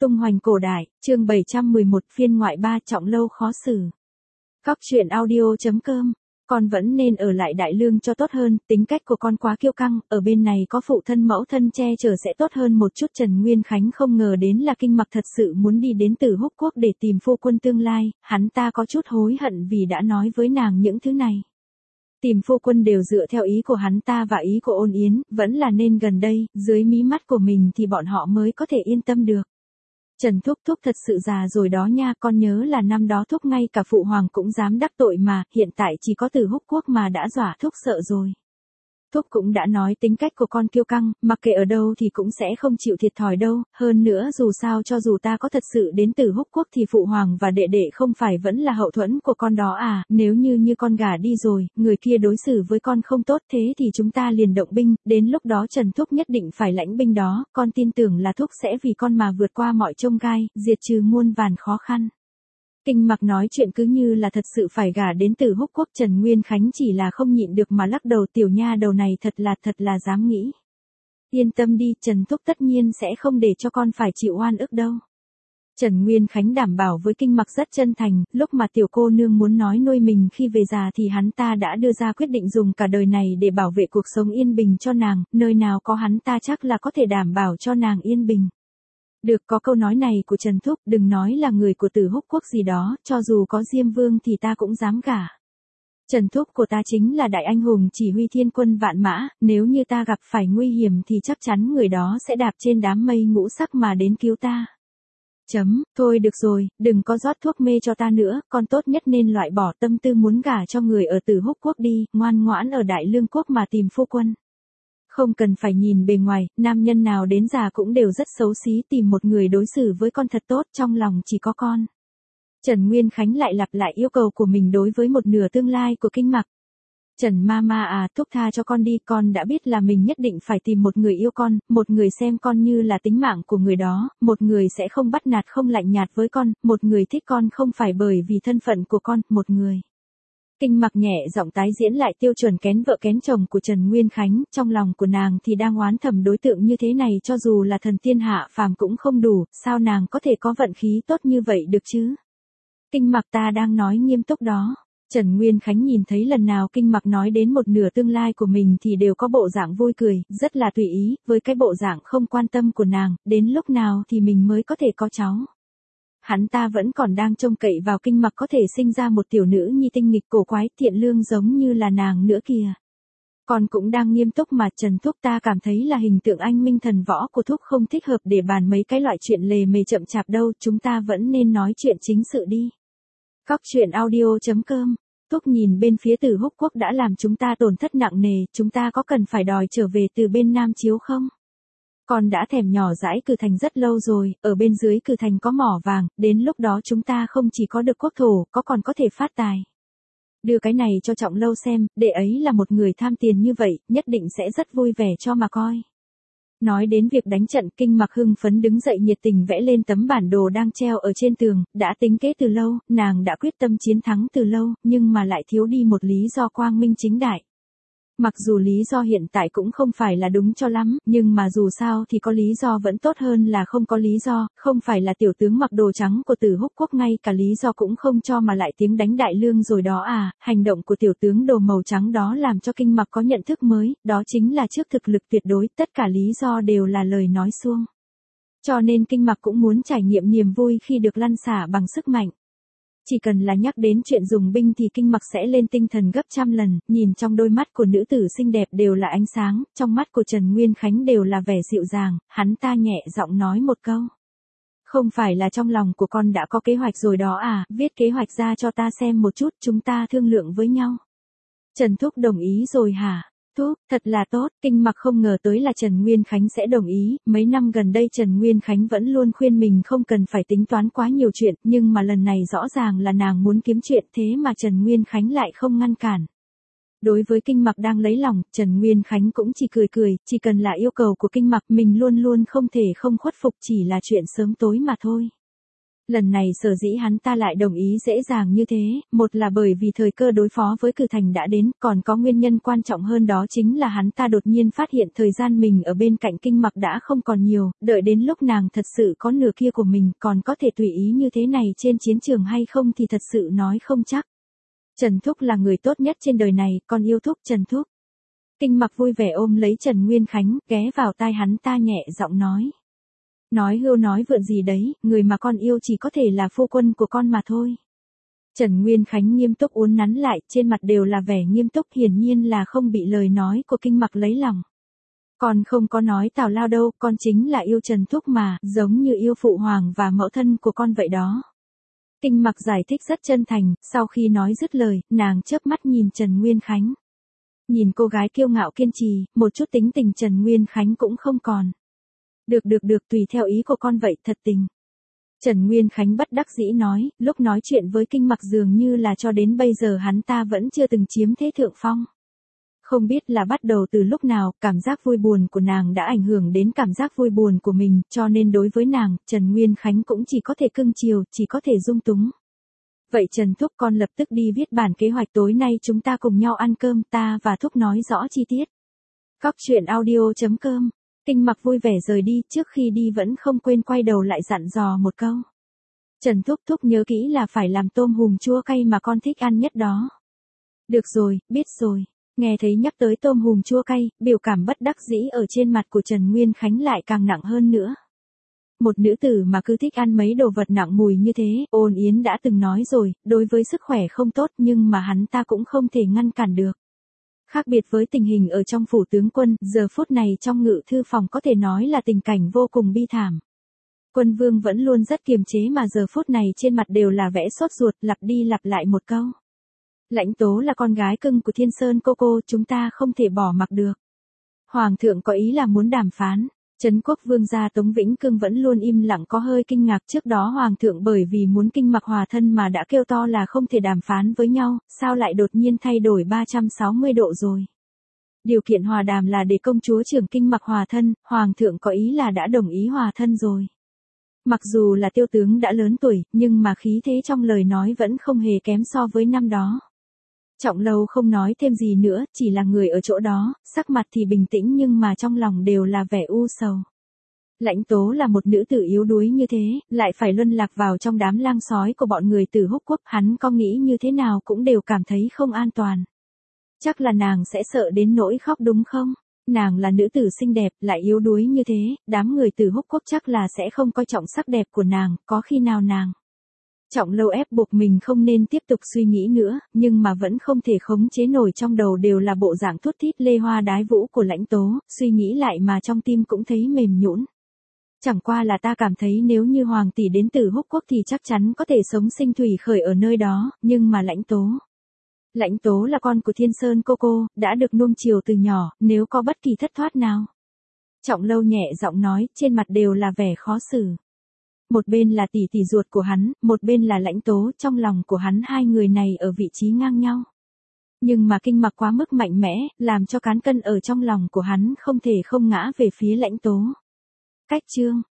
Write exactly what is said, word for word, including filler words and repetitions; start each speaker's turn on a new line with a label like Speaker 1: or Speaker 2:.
Speaker 1: Tung hoành cổ đại, chương bảy trăm mười một phiên ngoại ba Trọng Lâu khó xử. Cóc truyện audio chấm com. Con vẫn nên ở lại Đại Lương cho tốt hơn, tính cách của con quá kiêu căng, ở bên này có phụ thân mẫu thân che chở sẽ tốt hơn một chút. Trần Nguyên Khánh không ngờ đến là Kinh Mặc thật sự muốn đi đến Tử Húc Quốc để tìm phu quân tương lai, hắn ta có chút hối hận vì đã nói với nàng những thứ này. Tìm phu quân đều dựa theo ý của hắn ta và ý của Ôn Yến, vẫn là nên gần đây, dưới mí mắt của mình thì bọn họ mới có thể yên tâm được. Trần Thúc Thúc thật sự già rồi đó nha, con nhớ là năm đó Thúc ngay cả phụ hoàng cũng dám đắc tội mà, hiện tại chỉ có Tử Húc Quốc mà đã dọa Thúc sợ rồi. Thúc cũng đã nói tính cách của con kiêu căng, mặc kệ ở đâu thì cũng sẽ không chịu thiệt thòi đâu, hơn nữa dù sao cho dù ta có thật sự đến Tử Húc Quốc thì phụ hoàng và đệ đệ không phải vẫn là hậu thuẫn của con đó à, nếu như như con gả đi rồi, người kia đối xử với con không tốt thế thì chúng ta liền động binh, đến lúc đó Trần Thúc nhất định phải lãnh binh đó, con tin tưởng là Thúc sẽ vì con mà vượt qua mọi chông gai, diệt trừ muôn vàn khó khăn. Kinh Mặc nói chuyện cứ như là thật sự phải gả đến Tử Húc Quốc. Trần Nguyên Khánh chỉ là không nhịn được mà lắc đầu, tiểu nha đầu này thật là thật là dám nghĩ. Yên tâm đi, Trần Thúc tất nhiên sẽ không để cho con phải chịu oan ức đâu. Trần Nguyên Khánh đảm bảo với Kinh Mặc rất chân thành, lúc mà tiểu cô nương muốn nói nuôi mình khi về già thì hắn ta đã đưa ra quyết định dùng cả đời này để bảo vệ cuộc sống yên bình cho nàng, nơi nào có hắn ta chắc là có thể đảm bảo cho nàng yên bình. Được, có câu nói này của Trần Thúc, đừng nói là người của Tử Húc Quốc gì đó, cho dù có Diêm Vương thì ta cũng dám gả. Trần Thúc của ta chính là đại anh hùng chỉ huy thiên quân vạn mã, nếu như ta gặp phải nguy hiểm thì chắc chắn người đó sẽ đạp trên đám mây ngũ sắc mà đến cứu ta. Chấm, thôi được rồi, đừng có rót thuốc mê cho ta nữa, con tốt nhất nên loại bỏ tâm tư muốn gả cho người ở Tử Húc Quốc đi, ngoan ngoãn ở Đại Lương Quốc mà tìm phu quân. Không cần phải nhìn bề ngoài, nam nhân nào đến già cũng đều rất xấu xí, tìm một người đối xử với con thật tốt, trong lòng chỉ có con. Trần Nguyên Khánh lại lặp lại yêu cầu của mình đối với một nửa tương lai của Kinh Mặc. Trần Mama à, Thúc tha cho con đi, con đã biết là mình nhất định phải tìm một người yêu con, một người xem con như là tính mạng của người đó, một người sẽ không bắt nạt không lạnh nhạt với con, một người thích con không phải bởi vì thân phận của con, một người. Kinh Mặc nhẹ giọng tái diễn lại tiêu chuẩn kén vợ kén chồng của Trần Nguyên Khánh, trong lòng của nàng thì đang oán thầm đối tượng như thế này cho dù là thần tiên hạ phàm cũng không đủ, sao nàng có thể có vận khí tốt như vậy được chứ? Kinh Mặc ta đang nói nghiêm túc đó. Trần Nguyên Khánh nhìn thấy lần nào Kinh Mặc nói đến một nửa tương lai của mình thì đều có bộ dạng vui cười, rất là tùy ý, với cái bộ dạng không quan tâm của nàng, đến lúc nào thì mình mới có thể có cháu. Hắn ta vẫn còn đang trông cậy vào Kinh Mặc có thể sinh ra một tiểu nữ nhi tinh nghịch cổ quái thiện lương giống như là nàng nữa kìa. Con cũng đang nghiêm túc mà, Trần Thúc, ta cảm thấy là hình tượng anh minh thần võ của Thúc không thích hợp để bàn mấy cái loại chuyện lề mề chậm chạp đâu, chúng ta vẫn nên nói chuyện chính sự đi. Cóc truyện audio chấm com. Thúc nhìn bên phía Tử Húc Quốc đã làm chúng ta tổn thất nặng nề, chúng ta có cần phải đòi trở về từ bên Nam Chiếu không? Con đã thèm nhỏ dãi Cử Thành rất lâu rồi, ở bên dưới Cử Thành có mỏ vàng, đến lúc đó chúng ta không chỉ có được quốc thổ, có còn có thể phát tài. Đưa cái này cho Trọng Lâu xem, đệ ấy là một người tham tiền như vậy, nhất định sẽ rất vui vẻ cho mà coi. Nói đến việc đánh trận, Kinh Mặc hưng phấn đứng dậy nhiệt tình vẽ lên tấm bản đồ đang treo ở trên tường, đã tính kế từ lâu, nàng đã quyết tâm chiến thắng từ lâu, nhưng mà lại thiếu đi một lý do quang minh chính đại. Mặc dù lý do hiện tại cũng không phải là đúng cho lắm, nhưng mà dù sao thì có lý do vẫn tốt hơn là không có lý do, không phải là tiểu tướng mặc đồ trắng của Tử Húc Quốc ngay cả lý do cũng không cho mà lại tiếng đánh Đại Lương rồi đó à, hành động của tiểu tướng đồ màu trắng đó làm cho Kinh Mặc có nhận thức mới, đó chính là trước thực lực tuyệt đối, tất cả lý do đều là lời nói suông. Cho nên Kinh Mặc cũng muốn trải nghiệm niềm vui khi được lăn xả bằng sức mạnh. Chỉ cần là nhắc đến chuyện dùng binh thì Kinh Mặc sẽ lên tinh thần gấp trăm lần, nhìn trong đôi mắt của nữ tử xinh đẹp đều là ánh sáng, trong mắt của Trần Nguyên Khánh đều là vẻ dịu dàng, hắn ta nhẹ giọng nói một câu. Không phải là trong lòng của con đã có kế hoạch rồi đó à, viết kế hoạch ra cho ta xem một chút, chúng ta thương lượng với nhau. Trần Thúc đồng ý rồi hả? Thúc, thật là tốt, Kinh Mặc không ngờ tới là Trần Nguyên Khánh sẽ đồng ý, mấy năm gần đây Trần Nguyên Khánh vẫn luôn khuyên mình không cần phải tính toán quá nhiều chuyện, nhưng mà lần này rõ ràng là nàng muốn kiếm chuyện thế mà Trần Nguyên Khánh lại không ngăn cản. Đối với Kinh Mặc đang lấy lòng, Trần Nguyên Khánh cũng chỉ cười cười, chỉ cần là yêu cầu của Kinh Mặc mình luôn luôn không thể không khuất phục, chỉ là chuyện sớm tối mà thôi. Lần này sở dĩ hắn ta lại đồng ý dễ dàng như thế, một là bởi vì thời cơ đối phó với Cử Thành đã đến, còn có nguyên nhân quan trọng hơn đó chính là hắn ta đột nhiên phát hiện thời gian mình ở bên cạnh Kinh Mặc đã không còn nhiều, đợi đến lúc nàng thật sự có nửa kia của mình còn có thể tùy ý như thế này trên chiến trường hay không thì thật sự nói không chắc. Trần Thúc là người tốt nhất trên đời này, con yêu Thúc Trần Thúc. Kinh Mặc vui vẻ ôm lấy Trần Nguyên Khánh, ghé vào tai hắn ta nhẹ giọng nói. Nói hưu nói vượn gì đấy, người mà con yêu chỉ có thể là phu quân của con mà thôi. Trần Nguyên Khánh nghiêm túc uốn nắn lại, trên mặt đều là vẻ nghiêm túc, hiển nhiên là không bị lời nói của Kinh Mặc lấy lòng. Con không có nói tào lao đâu, con chính là yêu Trần Thúc mà, giống như yêu phụ hoàng và mẫu thân của con vậy đó. Kinh Mặc giải thích rất chân thành, sau khi nói dứt lời, nàng chớp mắt nhìn Trần Nguyên Khánh. Nhìn cô gái kiêu ngạo kiên trì, một chút tính tình Trần Nguyên Khánh cũng không còn. Được được được, tùy theo ý của con vậy, thật tình. Trần Nguyên Khánh bất đắc dĩ nói, lúc nói chuyện với Kinh Mặc dường như là cho đến bây giờ hắn ta vẫn chưa từng chiếm thế thượng phong. Không biết là bắt đầu từ lúc nào, cảm giác vui buồn của nàng đã ảnh hưởng đến cảm giác vui buồn của mình, cho nên đối với nàng, Trần Nguyên Khánh cũng chỉ có thể cưng chiều, chỉ có thể dung túng. Vậy Trần Thúc, con lập tức đi viết bản kế hoạch tối nay chúng ta cùng nhau ăn cơm, ta và Thúc nói rõ chi tiết. Cóc truyện audio chấm com. Kinh Mặc vui vẻ rời đi, trước khi đi vẫn không quên quay đầu lại dặn dò một câu. Trần Thúc Thúc nhớ kỹ là phải làm tôm hùm chua cay mà con thích ăn nhất đó. Được rồi, biết rồi. Nghe thấy nhắc tới tôm hùm chua cay, biểu cảm bất đắc dĩ ở trên mặt của Trần Nguyên Khánh lại càng nặng hơn nữa. Một nữ tử mà cứ thích ăn mấy đồ vật nặng mùi như thế, Ôn Yến đã từng nói rồi, đối với sức khỏe không tốt nhưng mà hắn ta cũng không thể ngăn cản được. Khác biệt với tình hình ở trong phủ tướng quân, giờ phút này trong ngự thư phòng có thể nói là tình cảnh vô cùng bi thảm. Quân vương vẫn luôn rất kiềm chế mà giờ phút này trên mặt đều là vẻ sốt ruột, lặp đi lặp lại một câu. Lãnh Tố là con gái cưng của Thiên Sơn cô cô, chúng ta không thể bỏ mặc được. Hoàng thượng có ý là muốn đàm phán. Trấn Quốc vương gia Tống Vĩnh Cương vẫn luôn im lặng, có hơi kinh ngạc, trước đó Hoàng thượng bởi vì muốn Kinh Mặc hòa thân mà đã kêu to là không thể đàm phán với nhau, sao lại đột nhiên thay đổi ba trăm sáu mươi độ rồi. Điều kiện hòa đàm là để công chúa trưởng Kinh Mặc hòa thân, Hoàng thượng có ý là đã đồng ý hòa thân rồi. Mặc dù là tiêu tướng đã lớn tuổi, nhưng mà khí thế trong lời nói vẫn không hề kém so với năm đó. Trọng Lâu không nói thêm gì nữa, chỉ là người ở chỗ đó, sắc mặt thì bình tĩnh nhưng mà trong lòng đều là vẻ u sầu. Lãnh Tố là một nữ tử yếu đuối như thế, lại phải luân lạc vào trong đám lang sói của bọn người Từ Húc Quốc, hắn có nghĩ như thế nào cũng đều cảm thấy không an toàn. Chắc là nàng sẽ sợ đến nỗi khóc đúng không? Nàng là nữ tử xinh đẹp, lại yếu đuối như thế, đám người Từ Húc Quốc chắc là sẽ không coi trọng sắc đẹp của nàng, có khi nào nàng. Trọng Lâu ép buộc mình không nên tiếp tục suy nghĩ nữa, nhưng mà vẫn không thể khống chế nổi, trong đầu đều là bộ dạng thút thít lê hoa đái vũ của Lãnh Tố, suy nghĩ lại mà trong tim cũng thấy mềm nhũn. Chẳng qua là ta cảm thấy nếu như Hoàng tỷ đến Từ Húc Quốc thì chắc chắn có thể sống sinh thủy khởi ở nơi đó, nhưng mà Lãnh Tố. Lãnh Tố là con của Thiên Sơn cô cô, đã được nuông chiều từ nhỏ, nếu có bất kỳ thất thoát nào. Trọng Lâu nhẹ giọng nói, trên mặt đều là vẻ khó xử. Một bên là tỷ tỷ ruột của hắn, một bên là Lãnh Tố, trong lòng của hắn hai người này ở vị trí ngang nhau. Nhưng mà Kinh Mặc quá mức mạnh mẽ, làm cho cán cân ở trong lòng của hắn không thể không ngã về phía Lãnh Tố. Cách chương